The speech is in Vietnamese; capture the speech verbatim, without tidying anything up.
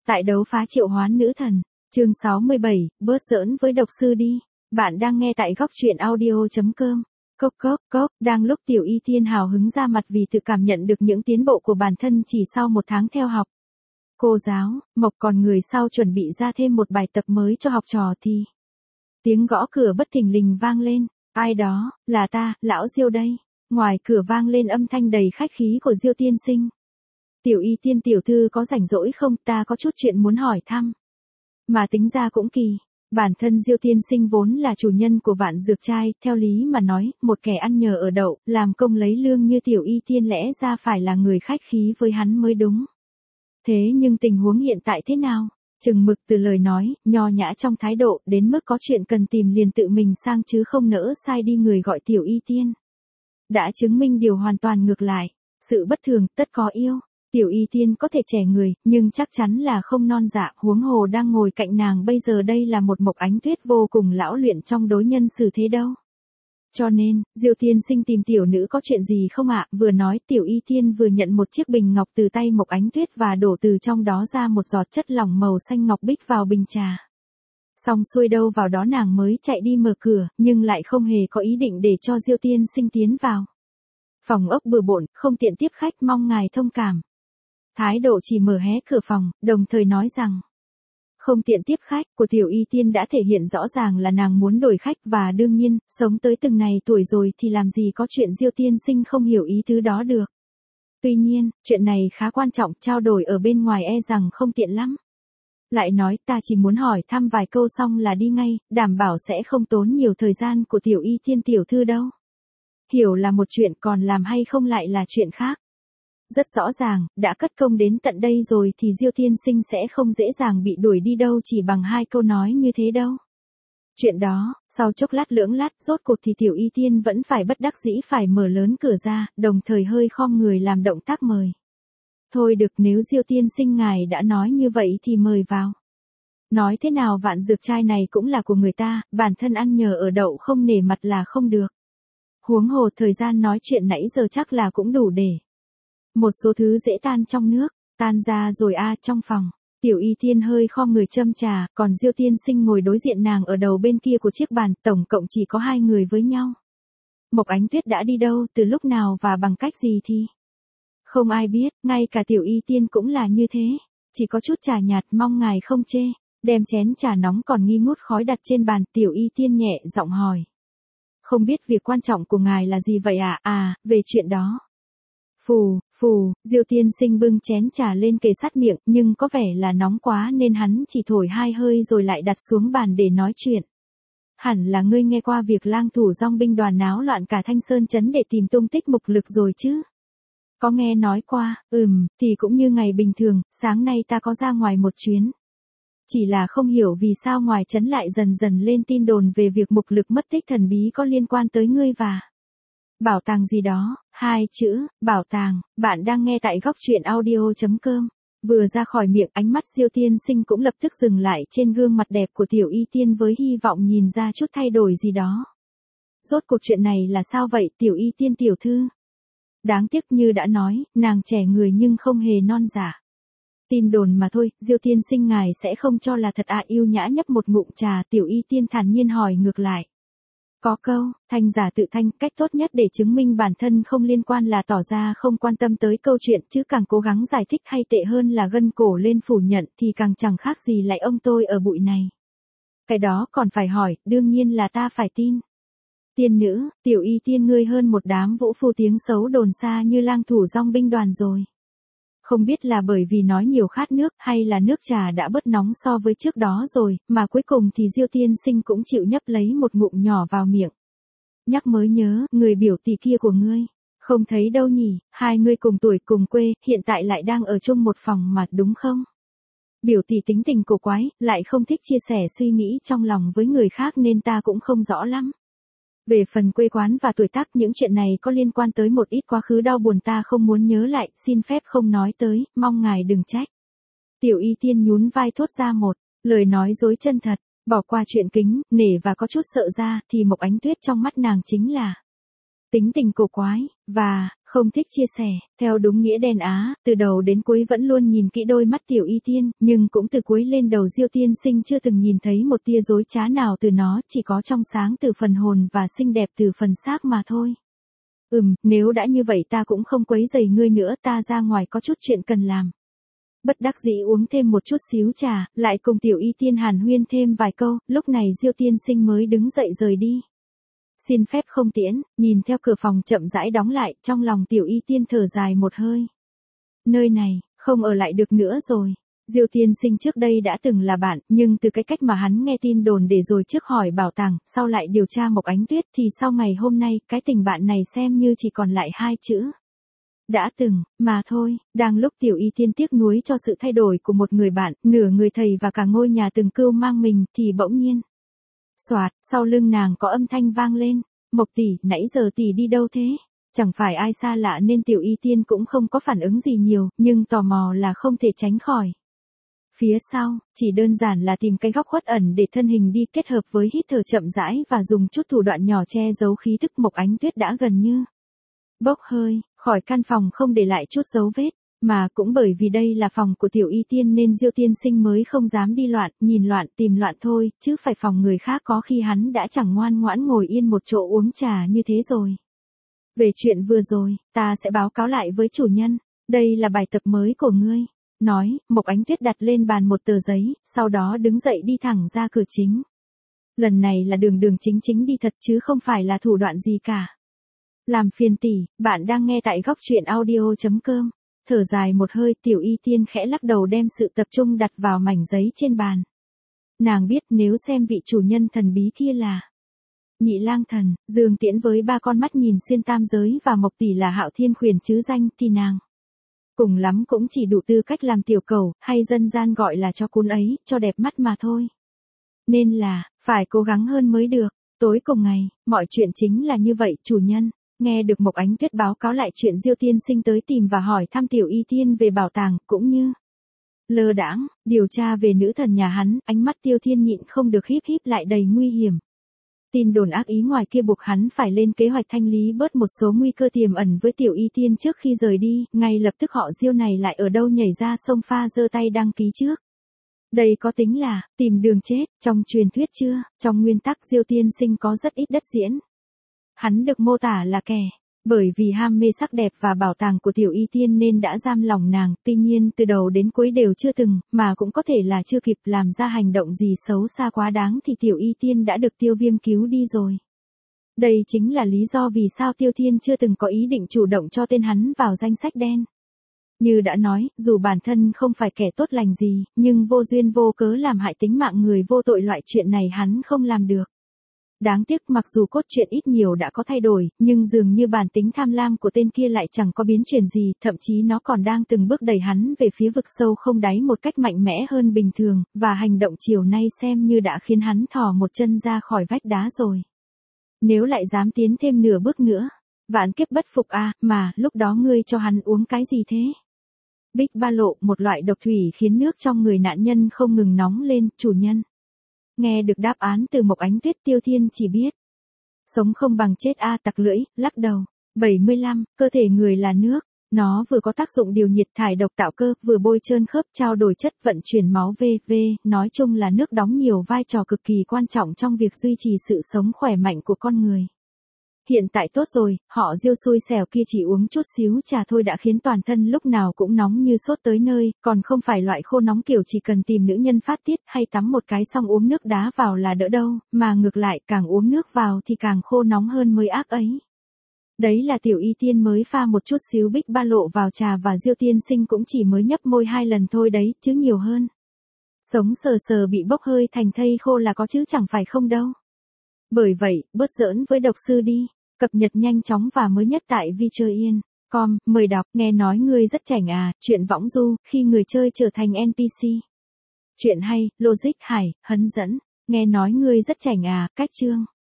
Tại đấu phá triệu hoán nữ thần, chương sáu mươi bảy, bớt giỡn với độc sư đi. Bạn đang nghe tại góc truyện audio chấm com. Cốc cốc cốc, đang lúc Tiểu Y Tiên hào hứng ra mặt vì tự cảm nhận được những tiến bộ của bản thân chỉ sau một tháng theo học. Cô giáo, Mộc còn người sau chuẩn bị ra thêm một bài tập mới cho học trò thì. Tiếng gõ cửa bất thình lình vang lên, ai đó, là ta, lão Diêu đây. Ngoài cửa vang lên âm thanh đầy khách khí của Diêu tiên sinh. Tiểu Y Tiên tiểu thư có rảnh rỗi không, ta có chút chuyện muốn hỏi thăm. Mà tính ra cũng kỳ, bản thân Diêu tiên sinh vốn là chủ nhân của Vạn Dược Trai, theo lý mà nói, một kẻ ăn nhờ ở đậu, làm công lấy lương như Tiểu Y Tiên lẽ ra phải là người khách khí với hắn mới đúng. Thế nhưng tình huống hiện tại thế nào? Chừng mực từ lời nói, nho nhã trong thái độ, đến mức có chuyện cần tìm liền tự mình sang chứ không nỡ sai đi người gọi Tiểu Y Tiên. Đã chứng minh điều hoàn toàn ngược lại, sự bất thường tất có yêu. Tiểu Y Tiên có thể trẻ người, nhưng chắc chắn là không non dạ, huống hồ đang ngồi cạnh nàng bây giờ đây là một Mộc Ánh Tuyết vô cùng lão luyện trong đối nhân xử thế đâu. Cho nên, Diêu tiên sinh tìm tiểu nữ có chuyện gì không ạ? Vừa nói Tiểu Y Tiên vừa nhận một chiếc bình ngọc từ tay Mộc Ánh Tuyết và đổ từ trong đó ra một giọt chất lỏng màu xanh ngọc bích vào bình trà. Xong xuôi đâu vào đó nàng mới chạy đi mở cửa, nhưng lại không hề có ý định để cho Diêu tiên sinh tiến vào. Phòng ốc bừa bộn, không tiện tiếp khách, mong ngài thông cảm. Thái độ chỉ mở hé cửa phòng, đồng thời nói rằng không tiện tiếp khách của Tiểu Y Tiên đã thể hiện rõ ràng là nàng muốn đổi khách và đương nhiên, sống tới từng này tuổi rồi thì làm gì có chuyện Diêu tiên sinh không hiểu ý tứ đó được. Tuy nhiên, chuyện này khá quan trọng, trao đổi ở bên ngoài e rằng không tiện lắm. Lại nói ta chỉ muốn hỏi thăm vài câu xong là đi ngay, đảm bảo sẽ không tốn nhiều thời gian của Tiểu Y Tiên tiểu thư đâu. Hiểu là một chuyện, còn làm hay không lại là chuyện khác. Rất rõ ràng, đã cất công đến tận đây rồi thì Diêu tiên sinh sẽ không dễ dàng bị đuổi đi đâu chỉ bằng hai câu nói như thế đâu. Chuyện đó, sau chốc lát lưỡng lát, rốt cuộc thì Tiểu Y Tiên vẫn phải bất đắc dĩ phải mở lớn cửa ra, đồng thời hơi khom người làm động tác mời. Thôi được, nếu Diêu tiên sinh ngài đã nói như vậy thì mời vào. Nói thế nào Vạn Dược Trai này cũng là của người ta, bản thân ăn nhờ ở đậu không nể mặt là không được. Huống hồ thời gian nói chuyện nãy giờ chắc là cũng đủ để. Một số thứ dễ tan trong nước, tan ra rồi a. Trong phòng, Tiểu Y Tiên hơi khom người châm trà, còn Diêu tiên sinh ngồi đối diện nàng ở đầu bên kia của chiếc bàn, tổng cộng chỉ có hai người với nhau. Mộc Ánh Tuyết đã đi đâu, từ lúc nào và bằng cách gì thì không ai biết, ngay cả Tiểu Y Tiên cũng là như thế, chỉ có chút trà nhạt, mong ngài không chê. Đem chén trà nóng còn nghi ngút khói đặt trên bàn, Tiểu Y Tiên nhẹ giọng hỏi. Không biết việc quan trọng của ngài là gì vậy ạ? À? à, về chuyện đó. Phù, phù, Diêu tiên sinh bưng chén trà lên kề sát miệng, nhưng có vẻ là nóng quá nên hắn chỉ thổi hai hơi rồi lại đặt xuống bàn để nói chuyện. Hẳn là ngươi nghe qua việc lang thủ dong binh đoàn náo loạn cả Thanh Sơn trấn để tìm tung tích Mục Lực rồi chứ? Có nghe nói qua, ừm, thì cũng như ngày bình thường, sáng nay ta có ra ngoài một chuyến. Chỉ là không hiểu vì sao ngoài trấn lại dần dần lên tin đồn về việc Mục Lực mất tích thần bí có liên quan tới ngươi và bảo tàng gì đó. Hai chữ, bảo tàng, bạn đang nghe tại góc truyện audio chấm com. Vừa ra khỏi miệng, ánh mắt Diêu tiên sinh cũng lập tức dừng lại trên gương mặt đẹp của Tiểu Y Tiên với hy vọng nhìn ra chút thay đổi gì đó. Rốt cuộc chuyện này là sao vậy Tiểu Y Tiên tiểu thư? Đáng tiếc như đã nói, nàng trẻ người nhưng không hề non giả. Tin đồn mà thôi, Diêu tiên sinh ngài sẽ không cho là thật à? Yêu nhã nhấp một ngụm trà, Tiểu Y Tiên thản nhiên hỏi ngược lại. Có câu, thanh giả tự thanh, cách tốt nhất để chứng minh bản thân không liên quan là tỏ ra không quan tâm tới câu chuyện, chứ càng cố gắng giải thích hay tệ hơn là gân cổ lên phủ nhận thì càng chẳng khác gì lại ông tôi ở bụi này. Cái đó còn phải hỏi, đương nhiên là ta phải tin. Tiên nữ, Tiểu Y Tiên ngươi hơn một đám vũ phu tiếng xấu đồn xa như lang thủ dong binh đoàn rồi. Không biết là bởi vì nói nhiều khát nước hay là nước trà đã bớt nóng so với trước đó rồi, mà cuối cùng thì Diêu tiên sinh cũng chịu nhấp lấy một ngụm nhỏ vào miệng. Nhắc mới nhớ, người biểu tỷ kia của ngươi, không thấy đâu nhỉ, hai người cùng tuổi cùng quê, hiện tại lại đang ở chung một phòng mà đúng không? Biểu tỷ tính tình cổ quái, lại không thích chia sẻ suy nghĩ trong lòng với người khác nên ta cũng không rõ lắm. Về phần quê quán và tuổi tác, những chuyện này có liên quan tới một ít quá khứ đau buồn ta không muốn nhớ lại, xin phép không nói tới, mong ngài đừng trách. Tiểu Y Tiên nhún vai thốt ra một lời nói dối chân thật, bỏ qua chuyện kính, nể và có chút sợ ra, thì Mộc Ánh Tuyết trong mắt nàng chính là tính tình cổ quái, và Không thích chia sẻ, theo đúng nghĩa đen á, từ đầu đến cuối vẫn luôn nhìn kỹ đôi mắt Tiểu Y Tiên, nhưng cũng từ cuối lên đầu Diêu tiên sinh chưa từng nhìn thấy một tia dối trá nào từ nó, chỉ có trong sáng từ phần hồn và xinh đẹp từ phần xác mà thôi. Ừm, nếu đã như vậy ta cũng không quấy rầy ngươi nữa, ta ra ngoài có chút chuyện cần làm. Bất đắc dĩ uống thêm một chút xíu trà, lại cùng Tiểu Y Tiên hàn huyên thêm vài câu, lúc này Diêu tiên sinh mới đứng dậy rời đi. Xin phép không tiễn, nhìn theo cửa phòng chậm rãi đóng lại, trong lòng Tiểu Y Tiên thở dài một hơi. Nơi này, không ở lại được nữa rồi. Diêu tiên sinh trước đây đã từng là bạn, nhưng từ cái cách mà hắn nghe tin đồn để rồi trước hỏi bảo tàng, sau lại điều tra Mộc Ánh Tuyết thì sau ngày hôm nay, cái tình bạn này xem như chỉ còn lại hai chữ. Đã từng, mà thôi, đang lúc Tiểu Y Tiên tiếc nuối cho sự thay đổi của một người bạn, nửa người thầy và cả ngôi nhà từng cưu mang mình, thì bỗng nhiên. Soạt, sau lưng nàng có âm thanh vang lên, Mộc tỷ, nãy giờ tỷ đi đâu thế? Chẳng phải ai xa lạ nên Tiểu Y Tiên cũng không có phản ứng gì nhiều, nhưng tò mò là không thể tránh khỏi. Phía sau, chỉ đơn giản là tìm cái góc khuất ẩn để thân hình đi kết hợp với hít thở chậm rãi và dùng chút thủ đoạn nhỏ che giấu khí thức Mộc Ánh Tuyết đã gần như bốc hơi, khỏi căn phòng không để lại chút dấu vết. Mà cũng bởi vì đây là phòng của Tiểu Y Tiên nên Diêu tiên sinh mới không dám đi loạn, nhìn loạn tìm loạn thôi, chứ phải phòng người khác có khi hắn đã chẳng ngoan ngoãn ngồi yên một chỗ uống trà như thế rồi. Về chuyện vừa rồi, ta sẽ báo cáo lại với chủ nhân, đây là bài tập mới của ngươi. Nói, Mộc Ánh Tuyết đặt lên bàn một tờ giấy, sau đó đứng dậy đi thẳng ra cửa chính. Lần này là đường đường chính chính đi thật chứ không phải là thủ đoạn gì cả. Làm phiền tỷ, bạn đang nghe tại góc truyện audio chấm com. Thở dài một hơi, Tiểu Y Tiên khẽ lắc đầu đem sự tập trung đặt vào mảnh giấy trên bàn. Nàng biết nếu xem vị chủ nhân thần bí kia là Nhị Lang Thần, Dương Tiễn với ba con mắt nhìn xuyên tam giới và Mộc tỷ là Hạo Thiên Khuyển chứ danh thì nàng cùng lắm cũng chỉ đủ tư cách làm tiểu cầu, hay dân gian gọi là cho cún ấy, cho đẹp mắt mà thôi. Nên là, phải cố gắng hơn mới được. Tối cùng ngày, mọi chuyện chính là như vậy, chủ nhân. Nghe được Mộc Ánh Tuyết báo cáo lại chuyện Diêu tiên sinh tới tìm và hỏi thăm Tiểu Y Tiên về bảo tàng, cũng như lơ đãng điều tra về nữ thần nhà hắn, ánh mắt Tiêu Thiên nhịn không được híp híp lại đầy nguy hiểm. Tin đồn ác ý ngoài kia buộc hắn phải lên kế hoạch thanh lý bớt một số nguy cơ tiềm ẩn với Tiểu Y Tiên trước khi rời đi, ngay lập tức họ Diêu này lại ở đâu nhảy ra sông pha giơ tay đăng ký trước. Đây có tính là tìm đường chết, trong truyền thuyết chưa, trong nguyên tắc Diêu tiên sinh có rất ít đất diễn. Hắn được mô tả là kẻ, bởi vì ham mê sắc đẹp và bảo tàng của Tiểu Y Tiên nên đã giam lòng nàng, tuy nhiên từ đầu đến cuối đều chưa từng, mà cũng có thể là chưa kịp làm ra hành động gì xấu xa quá đáng thì Tiểu Y Tiên đã được Tiêu Viêm cứu đi rồi. Đây chính là lý do vì sao Tiêu Thiên chưa từng có ý định chủ động cho tên hắn vào danh sách đen. Như đã nói, dù bản thân không phải kẻ tốt lành gì, nhưng vô duyên vô cớ làm hại tính mạng người vô tội loại chuyện này hắn không làm được. Đáng tiếc mặc dù cốt truyện ít nhiều đã có thay đổi, nhưng dường như bản tính tham lam của tên kia lại chẳng có biến chuyển gì, thậm chí nó còn đang từng bước đẩy hắn về phía vực sâu không đáy một cách mạnh mẽ hơn bình thường, và hành động chiều nay xem như đã khiến hắn thò một chân ra khỏi vách đá rồi. Nếu lại dám tiến thêm nửa bước nữa, vạn kiếp bất phục à, mà, lúc đó ngươi cho hắn uống cái gì thế? Bích ba lộ, một loại độc thủy khiến nước trong người nạn nhân không ngừng nóng lên, chủ nhân. Nghe được đáp án từ Mộc Ánh Tuyết, Tiêu Thiên chỉ biết sống không bằng chết a à, tặc lưỡi, lắc đầu. bảy mươi lăm, cơ thể người là nước, nó vừa có tác dụng điều nhiệt thải độc tạo cơ, vừa bôi trơn khớp trao đổi chất vận chuyển máu vê, nói chung là nước đóng nhiều vai trò cực kỳ quan trọng trong việc duy trì sự sống khỏe mạnh của con người. Hiện tại tốt rồi, họ Diêu xui xẻo kia chỉ uống chút xíu trà thôi đã khiến toàn thân lúc nào cũng nóng như sốt tới nơi, còn không phải loại khô nóng kiểu chỉ cần tìm nữ nhân phát tiết hay tắm một cái xong uống nước đá vào là đỡ đâu, mà ngược lại càng uống nước vào thì càng khô nóng hơn mới ác ấy. Đấy là Tiểu Y Tiên mới pha một chút xíu bích ba lộ vào trà và Diêu tiên sinh cũng chỉ mới nhấp môi hai lần thôi đấy, chứ nhiều hơn. Sống sờ sờ bị bốc hơi thành thây khô là có chứ chẳng phải không đâu. Bởi vậy, bớt giỡn với độc sư đi. Cập nhật nhanh chóng và mới nhất tại vi chơi yên chấm com, mời đọc, nghe nói ngươi rất chảnh à, chuyện võng du, khi người chơi trở thành en pê xê. Chuyện hay, logic hải, hấn dẫn, nghe nói ngươi rất chảnh à, cách chương.